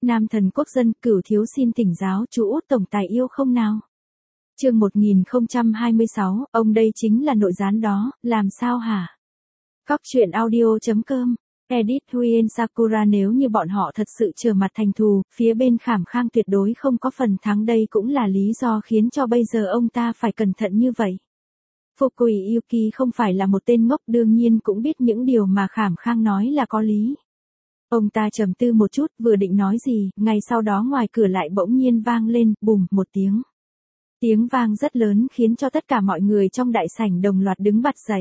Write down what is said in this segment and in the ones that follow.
Nam thần quốc dân, Cửu thiếu xin thỉnh giáo chú Út tổng tài yêu không nào? Chương 1026, ông đây chính là nội gián đó, làm sao hả? Cóc truyện audio.com. Edit Huyen Sakura. Nếu như bọn họ thật sự trở mặt thành thù, phía bên Khảm Khang tuyệt đối không có phần thắng, đây cũng là lý do khiến cho bây giờ ông ta phải cẩn thận như vậy. Fukui Yuki không phải là một tên ngốc, đương nhiên cũng biết những điều mà Khảm Khang nói là có lý. Ông ta trầm tư một chút, vừa định nói gì, ngay sau đó ngoài cửa lại bỗng nhiên vang lên, bùm, một tiếng. Tiếng vang rất lớn khiến cho tất cả mọi người trong đại sảnh đồng loạt đứng bật dậy.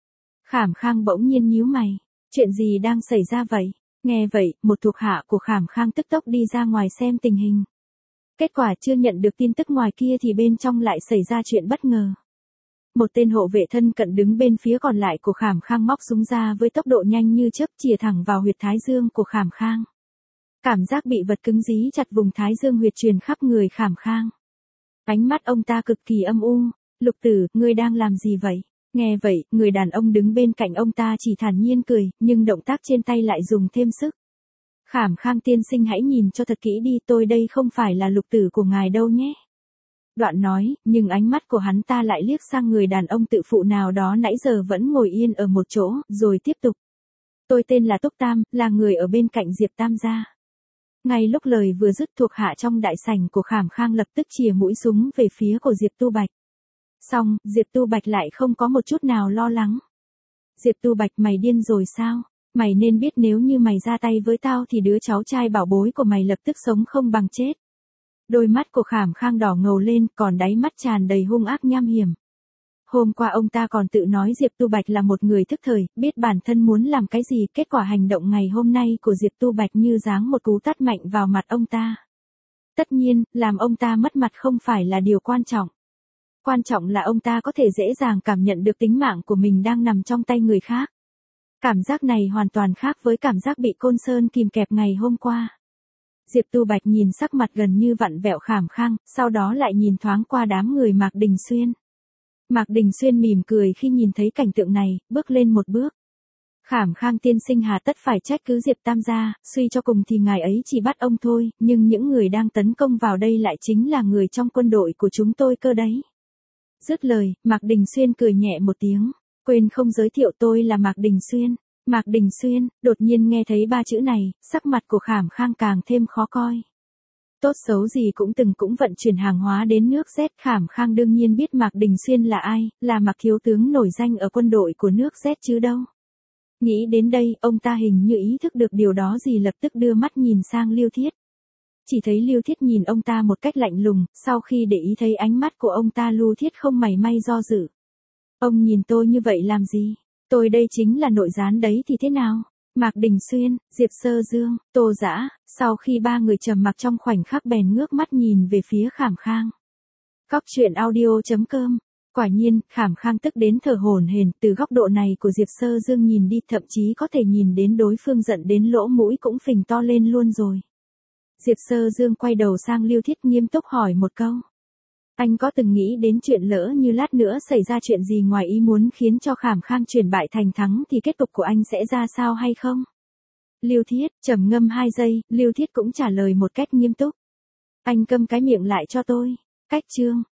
Khảm Khang bỗng nhiên nhíu mày. Chuyện gì đang xảy ra vậy? Nghe vậy, một thuộc hạ của Khảm Khang tức tốc đi ra ngoài xem tình hình. Kết quả chưa nhận được tin tức ngoài kia thì bên trong lại xảy ra chuyện bất ngờ. Một tên hộ vệ thân cận đứng bên phía còn lại của Khảm Khang móc súng ra với tốc độ nhanh như chớp chĩa thẳng vào huyệt thái dương của Khảm Khang. Cảm giác bị vật cứng dí chặt vùng thái dương huyệt truyền khắp người Khảm Khang. Ánh mắt ông ta cực kỳ âm u. Lục tử, ngươi đang làm gì vậy? Nghe vậy, người đàn ông đứng bên cạnh ông ta chỉ thản nhiên cười, nhưng động tác trên tay lại dùng thêm sức. Khảm Khang tiên sinh hãy nhìn cho thật kỹ đi, tôi đây không phải là lục tử của ngài đâu nhé. Đoạn nói, nhưng ánh mắt của hắn ta lại liếc sang người đàn ông tự phụ nào đó nãy giờ vẫn ngồi yên ở một chỗ, rồi tiếp tục. Tôi tên là Túc Tam, là người ở bên cạnh Diệp Tam gia. Ngay lúc lời vừa dứt, thuộc hạ trong đại sảnh của Khảm Khang lập tức chìa mũi súng về phía của Diệp Tu Bạch. Xong, Diệp Tu Bạch lại không có một chút nào lo lắng. Diệp Tu Bạch, mày điên rồi sao? Mày nên biết nếu như mày ra tay với tao thì đứa cháu trai bảo bối của mày lập tức sống không bằng chết. Đôi mắt của Khảm Khang đỏ ngầu lên, còn đáy mắt tràn đầy hung ác nham hiểm. Hôm qua ông ta còn tự nói Diệp Tu Bạch là một người thức thời, biết bản thân muốn làm cái gì, kết quả hành động ngày hôm nay của Diệp Tu Bạch như giáng một cú tát mạnh vào mặt ông ta. Tất nhiên, làm ông ta mất mặt không phải là điều quan trọng. Quan trọng là ông ta có thể dễ dàng cảm nhận được tính mạng của mình đang nằm trong tay người khác. Cảm giác này hoàn toàn khác với cảm giác bị Côn Sơn kìm kẹp ngày hôm qua. Diệp Tu Bạch nhìn sắc mặt gần như vặn vẹo Khảm Khang, sau đó lại nhìn thoáng qua đám người Mạc Đình Xuyên. Mạc Đình Xuyên mỉm cười khi nhìn thấy cảnh tượng này, bước lên một bước. Khảm Khang tiên sinh hà tất phải trách cứ Diệp Tam gia, suy cho cùng thì ngài ấy chỉ bắt ông thôi, nhưng những người đang tấn công vào đây lại chính là người trong quân đội của chúng tôi cơ đấy. Dứt lời, Mạc Đình Xuyên cười nhẹ một tiếng, quên không giới thiệu tôi là Mạc Đình Xuyên. Mạc Đình Xuyên, đột nhiên nghe thấy ba chữ này, sắc mặt của Khảm Khang càng thêm khó coi. Tốt xấu gì cũng vận chuyển hàng hóa đến nước Z. Khảm Khang đương nhiên biết Mạc Đình Xuyên là ai, là Mạc thiếu tướng nổi danh ở quân đội của nước Z chứ đâu. Nghĩ đến đây, ông ta hình như ý thức được điều đó gì, lập tức đưa mắt nhìn sang Lưu Thiết. Chỉ thấy Lưu Thiết nhìn ông ta một cách lạnh lùng, sau khi để ý thấy ánh mắt của ông ta, Lưu Thiết không mảy may do dự. Ông nhìn tôi như vậy làm gì? Tôi đây chính là nội gián đấy thì thế nào? Mạc Đình Xuyên, Diệp Sơ Dương, Tô Dã, sau khi ba người trầm mặc trong khoảnh khắc bèn ngước mắt nhìn về phía Khảm Khang. Cóc truyện audio.com. Quả nhiên, Khảm Khang tức đến thở hổn hển, từ góc độ này của Diệp Sơ Dương nhìn đi, thậm chí có thể nhìn đến đối phương giận đến lỗ mũi cũng phình to lên luôn rồi. Diệp Sơ Dương quay đầu sang Lưu Thiết nghiêm túc hỏi một câu. Anh có từng nghĩ đến chuyện lỡ như lát nữa xảy ra chuyện gì ngoài ý muốn khiến cho Khảm Khang chuyển bại thành thắng thì kết cục của anh sẽ ra sao hay không? Lưu Thiết trầm ngâm 2 giây, Lưu Thiết cũng trả lời một cách nghiêm túc. Anh câm cái miệng lại cho tôi. Cách chương.